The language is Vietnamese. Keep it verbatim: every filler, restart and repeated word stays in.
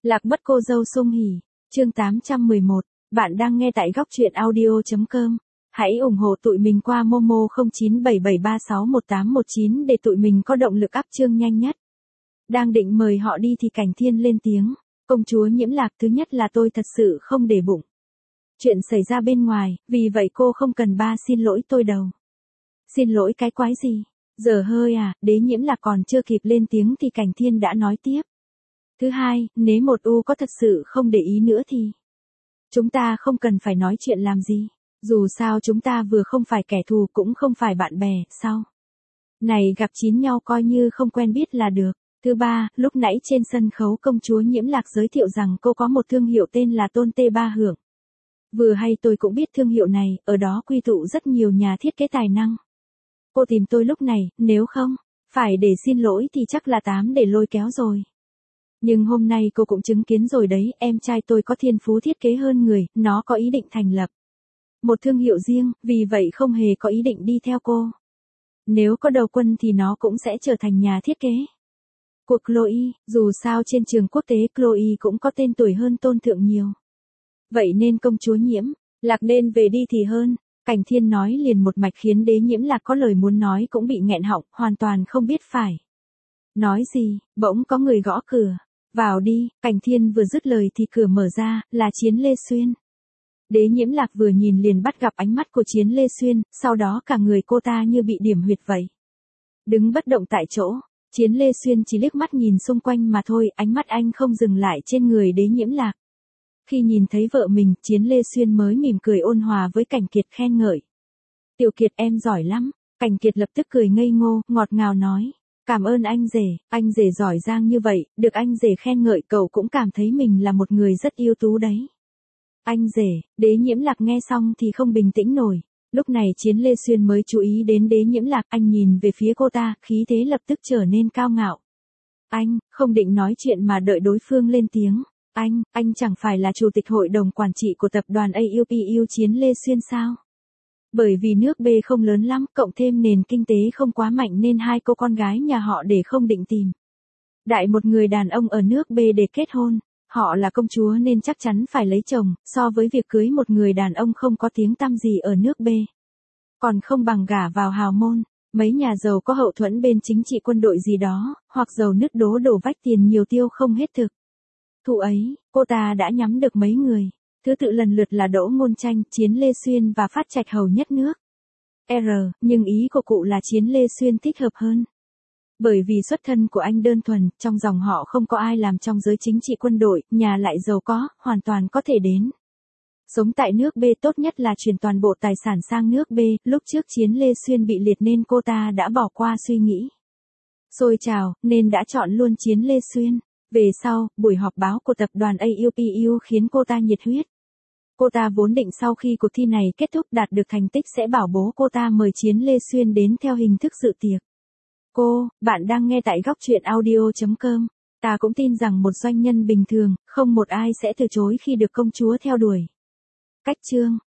Lạc mất cô dâu sung hỉ, chương tám trăm mười một, bạn đang nghe tại góc truyện audio.com. Hãy ủng hộ tụi mình qua Momo không chín bảy bảy ba sáu một tám một chín để tụi mình có động lực up chương nhanh nhất. Đang định mời họ đi thì Cảnh Thiên lên tiếng, công chúa Nhiễm Lạc, thứ nhất là tôi thật sự không để bụng chuyện xảy ra bên ngoài, vì vậy cô không cần ba xin lỗi tôi đâu. Xin lỗi cái quái gì? Giờ hơi à, Đế Nhiễm Lạc còn chưa kịp lên tiếng thì Cảnh Thiên đã nói tiếp. Thứ hai, nếu một U có thật sự không để ý nữa thì chúng ta không cần phải nói chuyện làm gì. Dù sao chúng ta vừa không phải kẻ thù cũng không phải bạn bè, sao? Này gặp chín nhau coi như không quen biết là được. Thứ ba, lúc nãy trên sân khấu công chúa Nhiễm Lạc giới thiệu rằng cô có một thương hiệu tên là Tôn Tê Ba Hưởng. Vừa hay tôi cũng biết thương hiệu này, ở đó quy tụ rất nhiều nhà thiết kế tài năng. Cô tìm tôi lúc này, nếu không phải để xin lỗi thì chắc là tám để lôi kéo rồi. Nhưng hôm nay cô cũng chứng kiến rồi đấy, em trai tôi có thiên phú thiết kế hơn người, nó có ý định thành lập một thương hiệu riêng, vì vậy không hề có ý định đi theo cô. Nếu có đầu quân thì nó cũng sẽ trở thành nhà thiết kế của Chloe, dù sao trên trường quốc tế Chloe cũng có tên tuổi hơn Tôn Thượng nhiều. Vậy nên công chúa Nhiễm Lạc nên về đi thì hơn. Cảnh Thiên nói liền một mạch khiến Đế Nhiễm Lạc có lời muốn nói cũng bị nghẹn họng, hoàn toàn không biết phải nói gì. Bỗng có người gõ cửa. Vào đi. Cảnh Thiên vừa dứt lời thì cửa mở ra, là Chiến Lê Xuyên. Đế Nhiễm Lạc vừa nhìn liền bắt gặp ánh mắt của Chiến Lê Xuyên, sau đó cả người cô ta như bị điểm huyệt vậy. Đứng bất động tại chỗ, Chiến Lê Xuyên chỉ liếc mắt nhìn xung quanh mà thôi, ánh mắt anh không dừng lại trên người Đế Nhiễm Lạc. Khi nhìn thấy vợ mình, Chiến Lê Xuyên mới mỉm cười ôn hòa với Cảnh Kiệt khen ngợi. Tiểu Kiệt em giỏi lắm. Cảnh Kiệt lập tức cười ngây ngô, ngọt ngào nói. Cảm ơn anh rể, anh rể giỏi giang như vậy, được anh rể khen ngợi cậu cũng cảm thấy mình là một người rất ưu tú đấy. Anh rể. Đế Nhiễm Lạc nghe xong thì không bình tĩnh nổi. Lúc này Chiến Lê Xuyên mới chú ý đến Đế Nhiễm Lạc, anh nhìn về phía cô ta, khí thế lập tức trở nên cao ngạo. Anh, không định nói chuyện mà đợi đối phương lên tiếng. Anh, anh chẳng phải là chủ tịch hội đồng quản trị của tập đoàn a u pê u Chiến Lê Xuyên sao? Bởi vì nước B không lớn lắm, cộng thêm nền kinh tế không quá mạnh nên hai cô con gái nhà họ để không định tìm đại một người đàn ông ở nước B để kết hôn. Họ là công chúa nên chắc chắn phải lấy chồng, so với việc cưới một người đàn ông không có tiếng tăm gì ở nước B. Còn không bằng gả vào hào môn, mấy nhà giàu có hậu thuẫn bên chính trị quân đội gì đó, hoặc giàu nứt đố đổ vách tiền nhiều tiêu không hết thực. Thụ ấy, cô ta đã nhắm được mấy người. Thứ tự lần lượt là Đỗ Ngôn Tranh, Chiến Lê Xuyên và Phát Trạch Hầu Nhất Nước. R, nhưng ý của cụ là Chiến Lê Xuyên thích hợp hơn. Bởi vì xuất thân của anh đơn thuần, trong dòng họ không có ai làm trong giới chính trị quân đội, nhà lại giàu có, hoàn toàn có thể đến sống tại nước B, tốt nhất là chuyển toàn bộ tài sản sang nước B. Lúc trước Chiến Lê Xuyên bị liệt nên cô ta đã bỏ qua suy nghĩ xôi trào, nên đã chọn luôn Chiến Lê Xuyên. Về sau, buổi họp báo của tập đoàn a u pê u khiến cô ta nhiệt huyết. Cô ta vốn định sau khi cuộc thi này kết thúc đạt được thành tích sẽ bảo bố cô ta mời Chiến Lê Xuyên đến theo hình thức dự tiệc. Cô, bạn đang nghe tại góc truyện audio.com. Ta cũng tin rằng một doanh nhân bình thường, không một ai sẽ từ chối khi được công chúa theo đuổi. Cách chương.